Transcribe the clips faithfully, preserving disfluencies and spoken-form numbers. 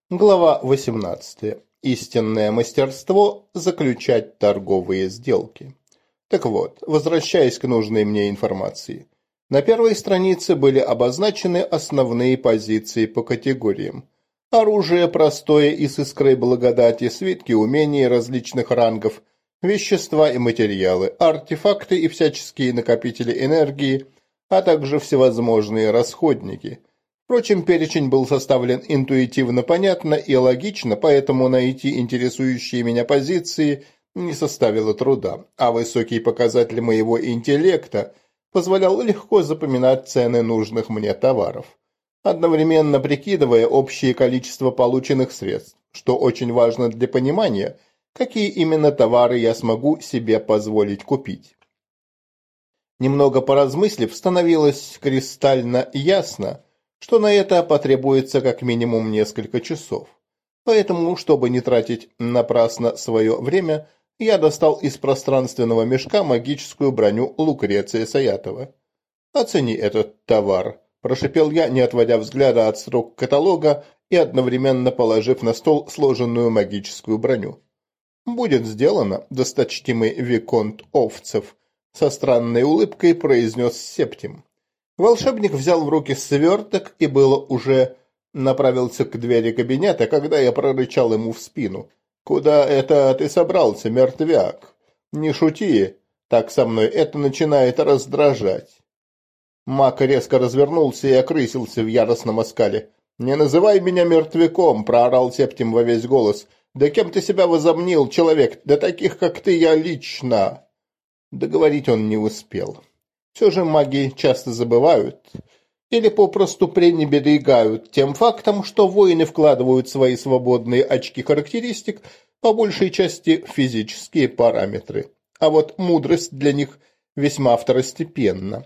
Глава восемнадцатая. Истинное мастерство заключать торговые сделки. Так вот, возвращаясь к нужной мне информации. На первой странице были обозначены основные позиции по категориям. Оружие простое и с искрой благодати, свитки умений различных рангов, вещества и материалы, артефакты и всяческие накопители энергии, а также всевозможные расходники. Впрочем, перечень был составлен интуитивно понятно и логично, поэтому найти интересующие меня позиции не составило труда, а высокий показатель моего интеллекта позволял легко запоминать цены нужных мне товаров, одновременно прикидывая общее количество полученных средств, что очень важно для понимания, какие именно товары я смогу себе позволить купить. Немного поразмыслив, становилось кристально ясно, что на это потребуется как минимум несколько часов. Поэтому, чтобы не тратить напрасно свое время, я достал из пространственного мешка магическую броню Лукреция Саятова. «Оцени этот товар», – прошипел я, не отводя взгляда от строк каталога и одновременно положив на стол сложенную магическую броню. «Будет сделано, досточтимый виконт Овцев», – со странной улыбкой произнес Септим. Волшебник взял в руки сверток и было уже направился к двери кабинета, когда я прорычал ему в спину. «Куда это ты собрался, мертвяк? Не шути, так со мной это начинает раздражать». Маг резко развернулся и окрысился в яростном оскале. «Не называй меня мертвяком!» – проорал Септим во весь голос. «Да кем ты себя возомнил, человек? Да таких, как ты, я лично!» Договорить он не успел. Все же маги часто забывают или попросту пренебрегают тем фактом, что воины вкладывают в свои свободные очки характеристик по большей части в физические параметры, а вот мудрость для них весьма второстепенна.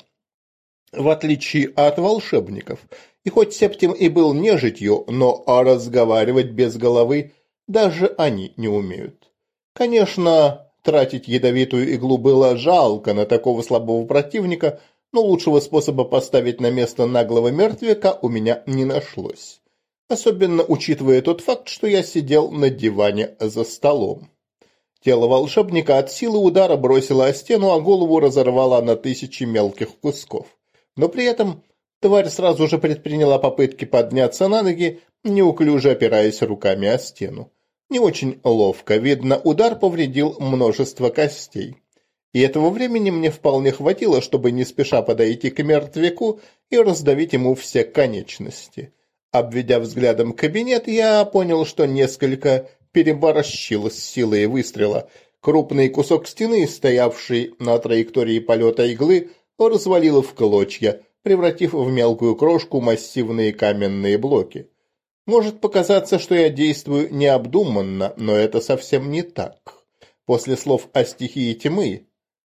В отличие от волшебников, и хоть Септим и был нежитью, но разговаривать без головы даже они не умеют. Конечно, тратить ядовитую иглу было жалко на такого слабого противника, но лучшего способа поставить на место наглого мертвяка у меня не нашлось. Особенно учитывая тот факт, что я сидел на диване за столом. Тело волшебника от силы удара бросило о стену, а голову разорвало на тысячи мелких кусков. Но при этом тварь сразу же предприняла попытки подняться на ноги, неуклюже опираясь руками о стену. Не очень ловко, видно, удар повредил множество костей. И этого времени мне вполне хватило, чтобы не спеша подойти к мертвяку и раздавить ему все конечности. Обведя взглядом кабинет, я понял, что несколько переборщил с силой выстрела. Крупный кусок стены, стоявший на траектории полета иглы, развалило в клочья, превратив в мелкую крошку массивные каменные блоки. Может показаться, что я действую необдуманно, но это совсем не так. После слов о стихии тьмы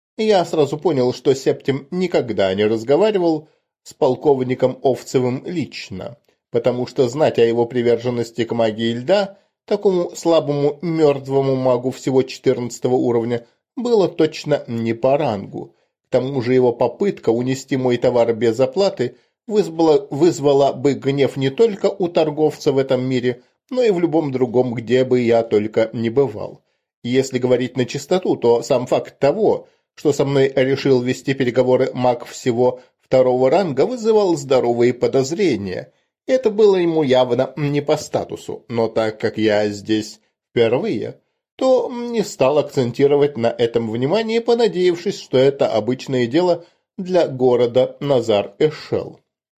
я сразу понял, что Септим никогда не разговаривал с полковником Овцевым лично, потому что знать о его приверженности к магии льда, такому слабому мертвому магу всего четырнадцатого уровня, было точно не по рангу. К тому же его попытка унести мой товар без оплаты вызвала, вызвала бы гнев не только у торговца в этом мире, но и в любом другом, где бы я только не бывал. Если говорить на чистоту, то сам факт того, что со мной решил вести переговоры маг всего второго ранга, вызывал здоровые подозрения. Это было ему явно не по статусу, но так как я здесь впервые, то не стал акцентировать на этом внимание, понадеявшись, что это обычное дело для города Назар-Эшел.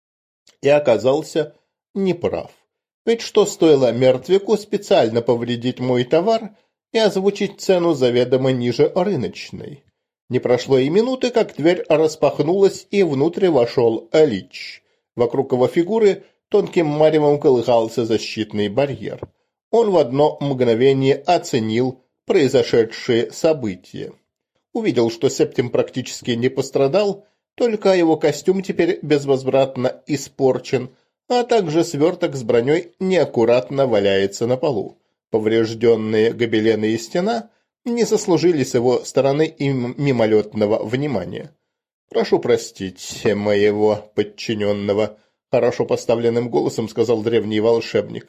И оказался неправ. Ведь что стоило мертвяку специально повредить мой товар и озвучить цену заведомо ниже рыночной? Не прошло и минуты, как дверь распахнулась, и внутрь вошел Алич. Вокруг его фигуры тонким маревом колыхался защитный барьер. Он в одно мгновение оценил произошедшие события. Увидел, что Септим практически не пострадал, только его костюм теперь безвозвратно испорчен, а также сверток с броней неаккуратно валяется на полу. Поврежденные гобелены и стена не заслужили с его стороны и мимолетного внимания. «Прошу простить моего подчиненного», – хорошо поставленным голосом сказал древний волшебник.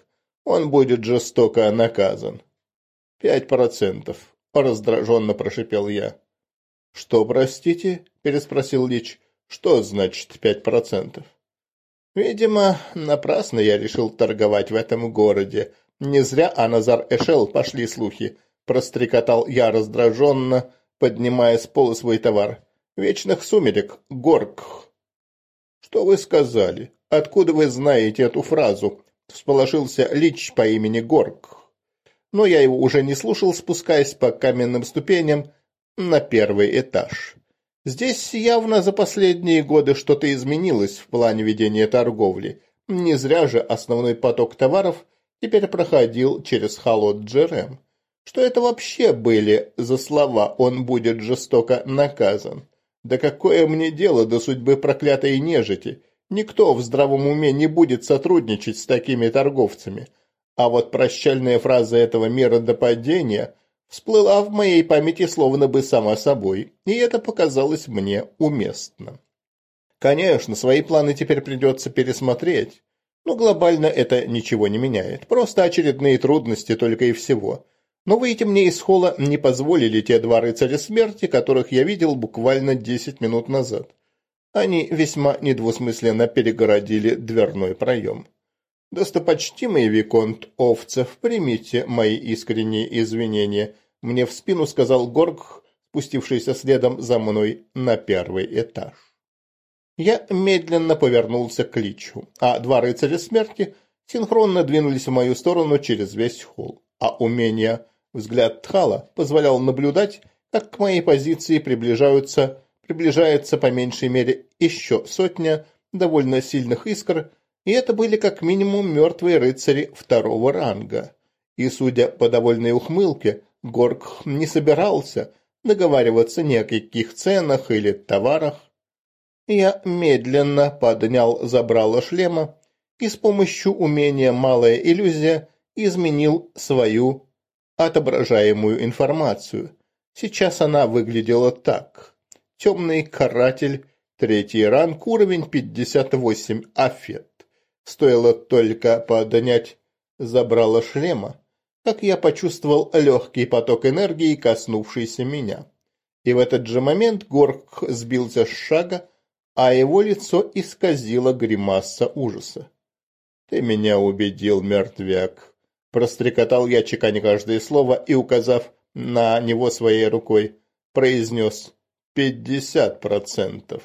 он будет жестоко наказан. «Пять процентов», — раздраженно прошипел я. «Что, простите?» — переспросил Лич. «Что значит пять процентов?» Видимо, напрасно я решил торговать в этом городе. Не зря о Назар-Эшел пошли слухи. Прострекотал я раздраженно, поднимая с пола свой товар. «Вечных сумерек, Горк». «Что вы сказали? Откуда вы знаете эту фразу?» — всполошился Лич по имени Горк. Но я его уже не слушал, спускаясь по каменным ступеням на первый этаж. Здесь явно за последние годы что-то изменилось в плане ведения торговли. Не зря же основной поток товаров теперь проходил через Халот-Джерем. Что это вообще были за слова «он будет жестоко наказан»? Да какое мне дело до судьбы проклятой нежити? Никто в здравом уме не будет сотрудничать с такими торговцами. А вот прощальная фраза этого мира до падения всплыла в моей памяти словно бы сама собой, и это показалось мне уместно. Конечно, свои планы теперь придется пересмотреть, но глобально это ничего не меняет, просто очередные трудности только и всего. Но выйти мне из холла не позволили те два рыцаря смерти, которых я видел буквально десять минут назад. Они весьма недвусмысленно перегородили дверной проем. «Достопочтимый виконт Овцев, примите мои искренние извинения», — мне в спину сказал Горк, спустившийся следом за мной на первый этаж. Я медленно повернулся к Личу, а два рыцаря смерти синхронно двинулись в мою сторону через весь холл, а умение взгляд Тхала позволял наблюдать, как к моей позиции приближаются, приближается по меньшей мере еще сотня довольно сильных искр, и это были как минимум мертвые рыцари второго ранга. И, судя по довольной ухмылке, Горк не собирался договариваться ни о каких ценах или товарах. Я медленно поднял забрало шлема и с помощью умения «Малая иллюзия» изменил свою отображаемую информацию. Сейчас она выглядела так. Темный каратель, третий ранг, уровень пятьдесят восемь, Афет. Стоило только поднять забрало шлема, как я почувствовал легкий поток энергии, коснувшийся меня. И в этот же момент Горк сбился с шага, а его лицо исказило гримаса ужаса. «Ты меня убедил, мертвяк», – прострекотал я, чеканя каждое слово и, указав на него своей рукой, произнес «пятьдесят процентов».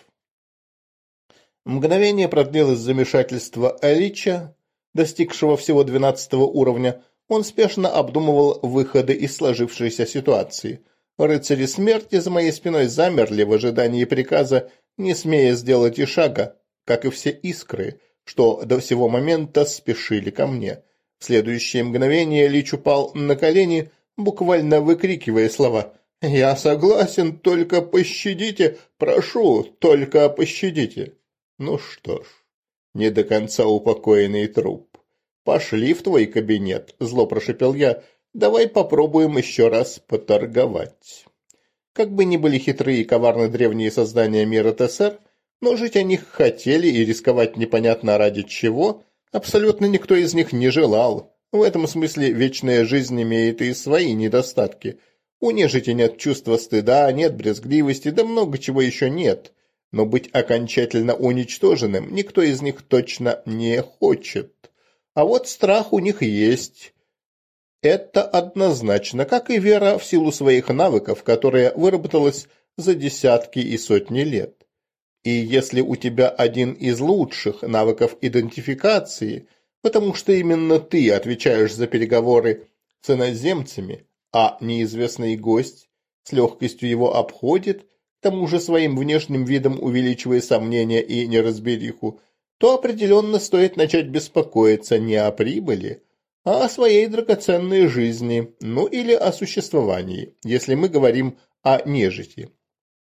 Мгновение продлилось замешательство Лича, достигшего всего двенадцатого уровня. Он спешно обдумывал выходы из сложившейся ситуации. Рыцари смерти за моей спиной замерли в ожидании приказа, не смея сделать и шага, как и все искры, что до сего момента спешили ко мне. В следующее мгновение Лич упал на колени, буквально выкрикивая слова «Я согласен, только пощадите, прошу, только пощадите». Ну что ж, не до конца упокоенный труп. «Пошли в твой кабинет», – зло прошипел я, – «давай попробуем еще раз поторговать». Как бы ни были хитрые и коварны древние создания мира ТСР, но жить они хотели и рисковать непонятно ради чего абсолютно никто из них не желал. В этом смысле вечная жизнь имеет и свои недостатки. У нежити нет чувства стыда, нет брезгливости, да много чего еще нет. Но быть окончательно уничтоженным никто из них точно не хочет. А вот страх у них есть. Это однозначно, как и вера в силу своих навыков, которая выработалась за десятки и сотни лет. И если у тебя один из лучших навыков идентификации, потому что именно ты отвечаешь за переговоры с иноземцами, а неизвестный гость с легкостью его обходит, к тому же своим внешним видом увеличивая сомнения и неразбериху, то определенно стоит начать беспокоиться не о прибыли, а о своей драгоценной жизни, ну или о существовании, если мы говорим о нежити.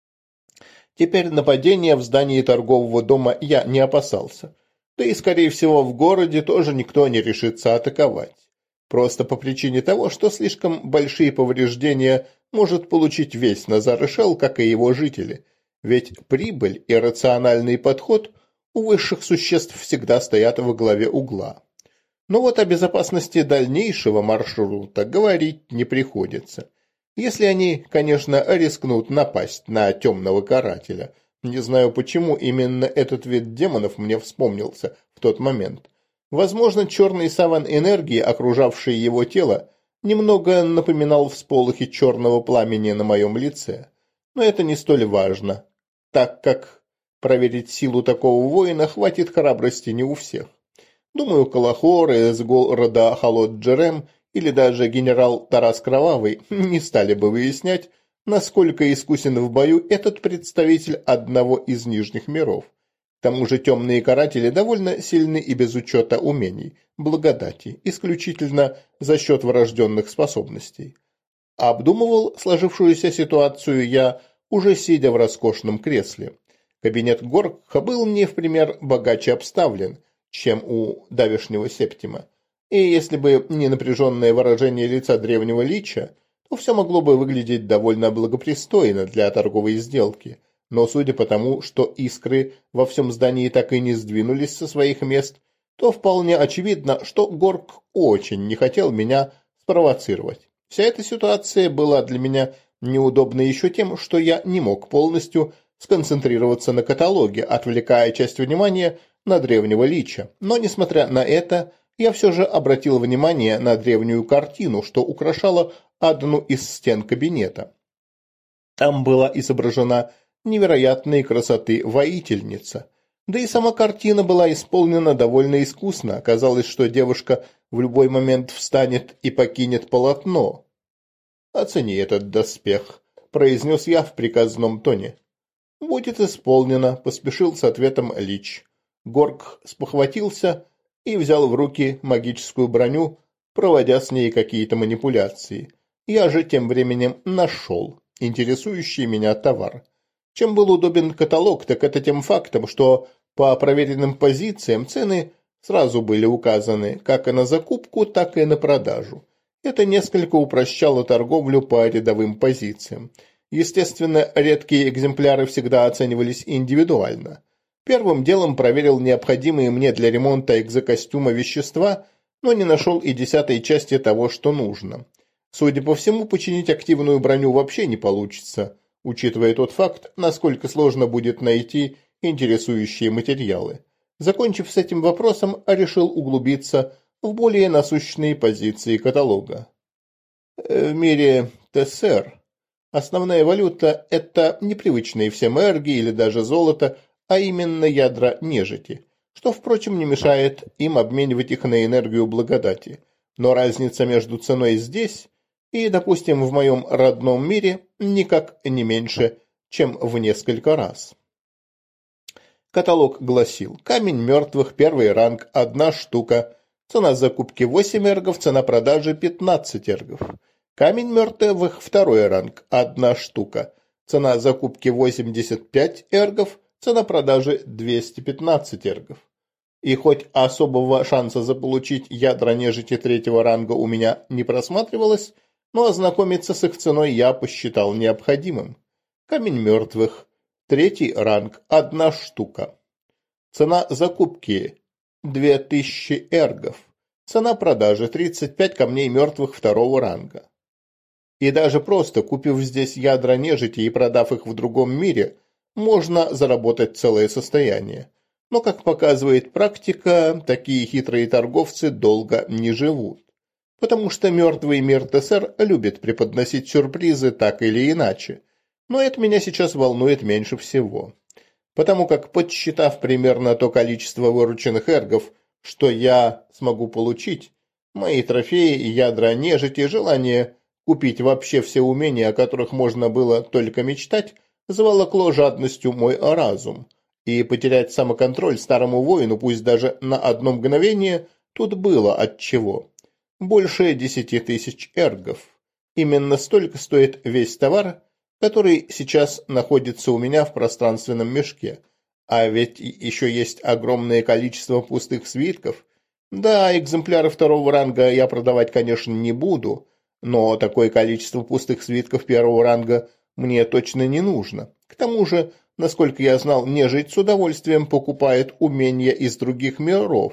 Теперь нападения в здании торгового дома я не опасался, да и, скорее всего, в городе тоже никто не решится атаковать. Просто по причине того, что слишком большие повреждения может получить весь Назар-Эшел, как и его жители, ведь прибыль и рациональный подход у высших существ всегда стоят во главе угла. Но вот о безопасности дальнейшего маршрута говорить не приходится. Если они, конечно, рискнут напасть на темного карателя. Не знаю, почему именно этот вид демонов мне вспомнился в тот момент. Возможно, черный саван энергии, окружавший его тело, немного напоминал всполохи черного пламени на моем лице. Но это не столь важно, так как проверить силу такого воина хватит храбрости не у всех. Думаю, Калахор из города Халот-Джерем или даже генерал Тарас Кровавый не стали бы выяснять, насколько искусен в бою этот представитель одного из нижних миров. К тому же темные каратели довольно сильны и без учета умений, благодати, исключительно за счет врожденных способностей. Обдумывал сложившуюся ситуацию я, уже сидя в роскошном кресле. Кабинет Горкха был не в пример богаче обставлен, чем у давешнего Септима. И если бы не напряженное выражение лица древнего лича, то все могло бы выглядеть довольно благопристойно для торговой сделки. Но судя по тому, что искры во всем здании так и не сдвинулись со своих мест, то вполне очевидно, что Горк очень не хотел меня спровоцировать. Вся эта ситуация была для меня неудобна еще тем, что я не мог полностью сконцентрироваться на каталоге, отвлекая часть внимания на древнего лича. Но, несмотря на это, я все же обратил внимание на древнюю картину, что украшала одну из стен кабинета. Там была изображена невероятной красоты воительница. Да и сама картина была исполнена довольно искусно. Казалось, что девушка в любой момент встанет и покинет полотно. «Оцени этот доспех», – произнес я в приказном тоне. «Будет исполнено», – поспешил с ответом Лич. Горк спохватился и взял в руки магическую броню, проводя с ней какие-то манипуляции. Я же тем временем нашел интересующий меня товар. Чем был удобен каталог, так это тем фактом, что по проверенным позициям цены сразу были указаны как и на закупку, так и на продажу. Это несколько упрощало торговлю по рядовым позициям. Естественно, редкие экземпляры всегда оценивались индивидуально. Первым делом проверил необходимые мне для ремонта экзокостюма вещества, но не нашел и десятой части того, что нужно. Судя по всему, починить активную броню вообще не получится, учитывая тот факт, насколько сложно будет найти интересующие материалы. Закончив с этим вопросом, решил углубиться в более насущные позиции каталога. В мире ТСР основная валюта – это непривычные всем эрги или даже золото, а именно ядра нежити, что, впрочем, не мешает им обменивать их на энергию благодати. Но разница между ценой здесь и, допустим, в моем родном мире никак не меньше, чем в несколько раз. Каталог гласил: камень мертвых, первый ранг, одна штука, цена закупки восемь эргов, цена продажи пятнадцать эргов. Камень мертвых, второй ранг, одна штука, цена закупки восемьдесят пять эргов, цена продажи двести пятнадцать эргов. И хоть особого шанса заполучить ядра нежити третьего ранга у меня не просматривалось, но ознакомиться с их ценой я посчитал необходимым. Камень мертвых, третий ранг, одна штука. Цена закупки две тысячи эргов. Цена продажи тридцать пять камней мертвых второго ранга. И даже просто купив здесь ядра нежити и продав их в другом мире, можно заработать целое состояние. Но, как показывает практика, такие хитрые торговцы долго не живут. Потому что мертвый мир ТСР любит преподносить сюрпризы так или иначе. Но это меня сейчас волнует меньше всего. Потому как, подсчитав примерно то количество вырученных эргов, что я смогу получить, мои трофеи и ядра нежити, желание купить вообще все умения, о которых можно было только мечтать, заволокло жадностью мой разум. И потерять самоконтроль старому воину, пусть даже на одно мгновение, тут было отчего. Больше десяти тысяч эргов. Именно столько стоит весь товар, который сейчас находится у меня в пространственном мешке. А ведь еще есть огромное количество пустых свитков. Да, экземпляры второго ранга я продавать, конечно, не буду, но такое количество пустых свитков первого ранга мне точно не нужно. К тому же, насколько я знал, нежить с удовольствием покупает умения из других миров,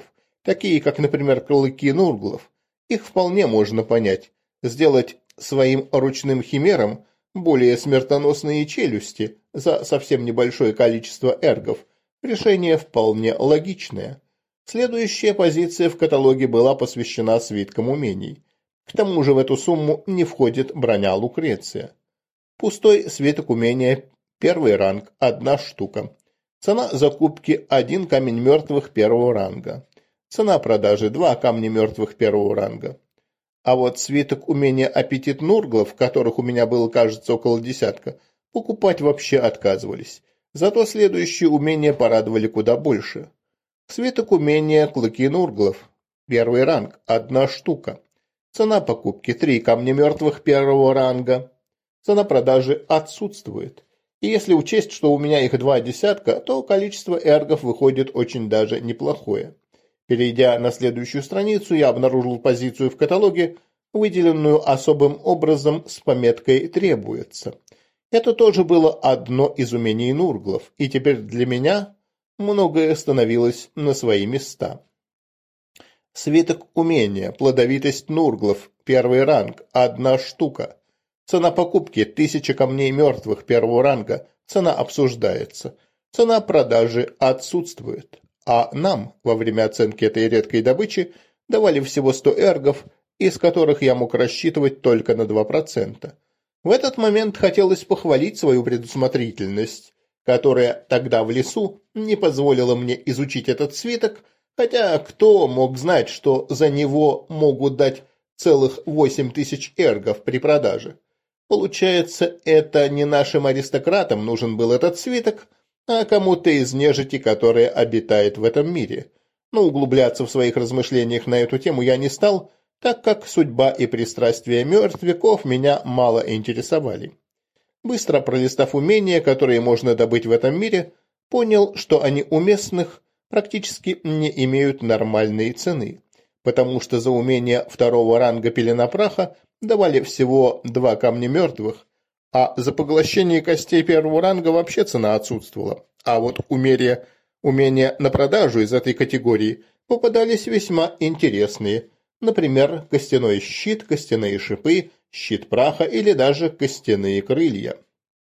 такие как, например, клыки нурглов. Их вполне можно понять. Сделать своим ручным химерам более смертоносные челюсти за совсем небольшое количество эргов – решение вполне логичное. Следующая позиция в каталоге была посвящена свиткам умений. К тому же в эту сумму не входит броня Лукреция. Пустой свиток умения первый ранг – одна штука. Цена закупки – один камень мертвых первого ранга. Цена продажи – два камня мертвых первого ранга. А вот свиток умения аппетит нурглов, которых у меня было, кажется, около десятка, покупать вообще отказывались. Зато следующие умения порадовали куда больше. Свиток умения клыки нурглов. Первый ранг – одна штука. Цена покупки – три камня мертвых первого ранга. Цена продажи отсутствует. И если учесть, что у меня их два десятка, то количество эргов выходит очень даже неплохое. Перейдя на следующую страницу, я обнаружил позицию в каталоге, выделенную особым образом с пометкой «Требуется». Это тоже было одно из умений нурглов, и теперь для меня многое становилось на свои места. Свиток умения «Плодовитость нурглов», первый ранг, одна штука. Цена покупки – тысяча камней мертвых первого ранга, цена обсуждается. Цена продажи отсутствует. А нам во время оценки этой редкой добычи давали всего сто эргов, из которых я мог рассчитывать только на два процента. В этот момент хотелось похвалить свою предусмотрительность, которая тогда в лесу не позволила мне изучить этот свиток, хотя кто мог знать, что за него могут дать целых восемь тысяч эргов при продаже. Получается, это не нашим аристократам нужен был этот свиток, а кому-то из нежити, которая обитает в этом мире. Но углубляться в своих размышлениях на эту тему я не стал, так как судьба и пристрастия мертвяков меня мало интересовали. Быстро пролистав умения, которые можно добыть в этом мире, понял, что они у местных практически не имеют нормальной цены, потому что за умение второго ранга пелена праха давали всего два камня мертвых, а за поглощение костей первого ранга вообще цена отсутствовала. А вот умения, умения на продажу из этой категории попадались весьма интересные. Например, костяной щит, костяные шипы, щит праха или даже костяные крылья.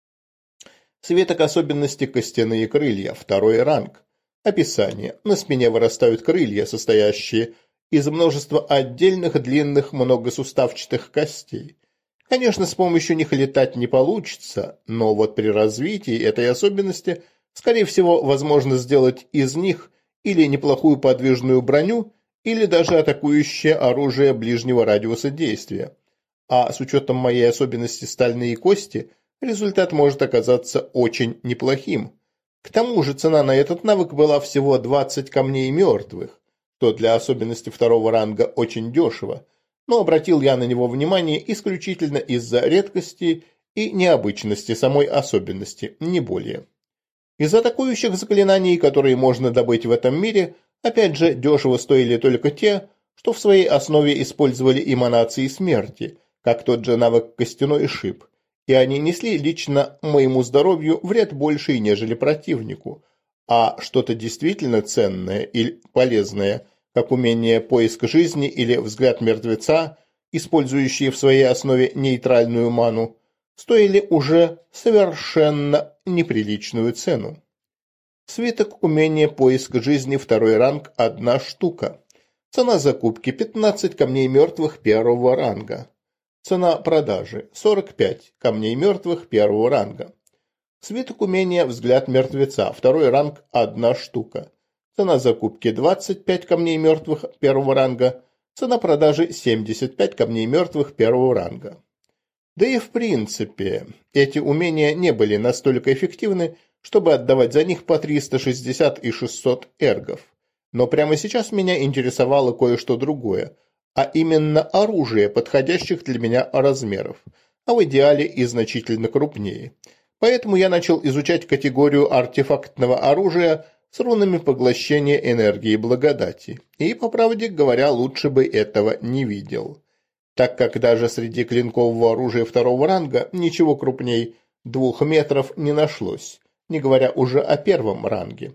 Свиток особенности костяные крылья, второй ранг. Описание. На спине вырастают крылья, состоящие из множества отдельных длинных многосуставчатых костей. Конечно, с помощью них летать не получится, но вот при развитии этой особенности, скорее всего, возможно сделать из них или неплохую подвижную броню, или даже атакующее оружие ближнего радиуса действия. А с учетом моей особенности стальные кости, результат может оказаться очень неплохим. К тому же цена на этот навык была всего двадцать камней мертвых, что для особенности второго ранга очень дешево. Но обратил я на него внимание исключительно из-за редкости и необычности самой особенности, не более. Из атакующих заклинаний, которые можно добыть в этом мире, опять же, дешево стоили только те, что в своей основе использовали эманации смерти, как тот же навык «Костяной шип», и они несли лично моему здоровью вред больший, нежели противнику, а что-то действительно ценное и полезное, как умение «Поиск жизни» или «Взгляд мертвеца», использующие в своей основе нейтральную ману, стоили уже совершенно неприличную цену. Свиток умения «Поиск жизни» второй ранг – одна штука. Цена закупки – пятнадцать камней мертвых первого ранга. Цена продажи – сорок пять камней мертвых первого ранга. Свиток умения «Взгляд мертвеца» второй ранг – одна штука. Цена закупки двадцать пять камней мертвых первого ранга, цена продажи семьдесят пять камней мертвых первого ранга. Да и в принципе, эти умения не были настолько эффективны, чтобы отдавать за них по триста шестьдесят и шестьсот эргов. Но прямо сейчас меня интересовало кое-что другое, а именно оружие подходящих для меня размеров, а в идеале и значительно крупнее. Поэтому я начал изучать категорию артефактного оружия с рунами поглощения энергии благодати. И, по правде говоря, лучше бы этого не видел. Так как даже среди клинкового оружия второго ранга ничего крупней двух метров не нашлось, не говоря уже о первом ранге.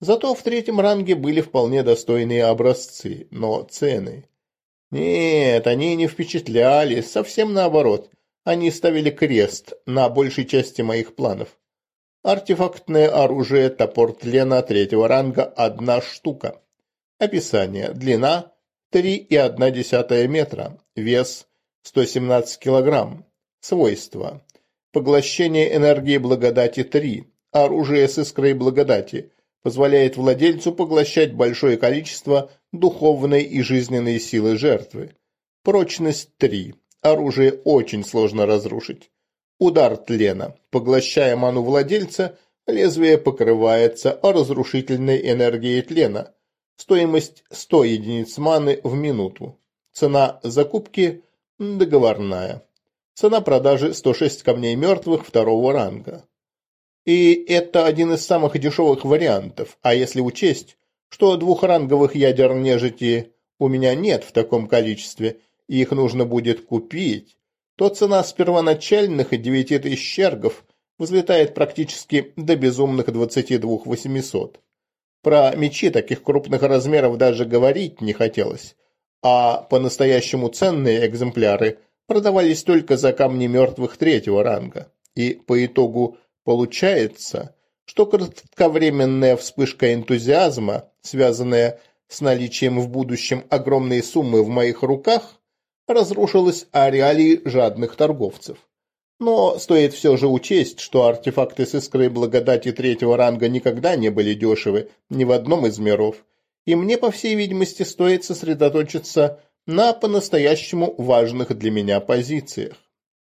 Зато в третьем ранге были вполне достойные образцы, но цены... Нет, они не впечатляли, совсем наоборот. Они ставили крест на большей части моих планов. Артефактное оружие топор тлена третьего ранга – одна штука. Описание. Длина – три и одна десятая метра. Вес – сто семнадцать килограмм. Свойства. Поглощение энергии благодати три. Оружие с искрой благодати. Позволяет владельцу поглощать большое количество духовной и жизненной силы жертвы. Прочность три. Оружие очень сложно разрушить. Удар тлена. Поглощая ману владельца, лезвие покрывается разрушительной энергией тлена. Стоимость сто единиц маны в минуту. Цена закупки договорная. Цена продажи сто шесть камней мертвых второго ранга. И это один из самых дешевых вариантов, а если учесть, что двухранговых ядер нежити у меня нет в таком количестве, и их нужно будет купить, то цена с первоначальных девяти тысяч чергов взлетает практически до безумных двадцати двух тысяч восьмисот. Про мечи таких крупных размеров даже говорить не хотелось, а по-настоящему ценные экземпляры продавались только за камни мертвых третьего ранга, и по итогу получается, что кратковременная вспышка энтузиазма, связанная с наличием в будущем огромной суммы в моих руках, разрушилась о реалии жадных торговцев. Но стоит все же учесть, что артефакты с искрой благодати третьего ранга никогда не были дешевы ни в одном из миров, и мне, по всей видимости, стоит сосредоточиться на по-настоящему важных для меня позициях.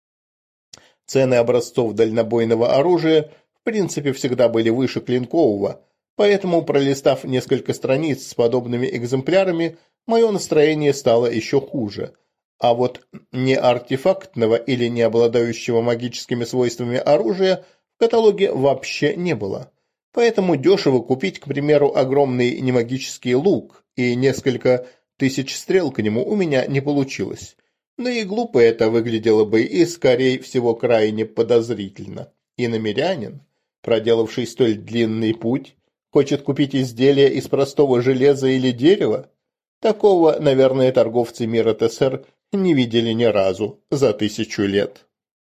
Цены образцов дальнобойного оружия в принципе всегда были выше клинкового, поэтому, пролистав несколько страниц с подобными экземплярами, мое настроение стало еще хуже. А вот не артефактного или не обладающего магическими свойствами оружия в каталоге вообще не было. Поэтому дешево купить, к примеру, огромный немагический лук и несколько тысяч стрел к нему у меня не получилось. Да и глупо это выглядело бы и, скорее всего, крайне подозрительно. И намерянин, проделавший столь длинный путь, хочет купить изделие из простого железа или дерева? Такого, наверное, торговцы мира ТСР не видели ни разу за тысячу лет.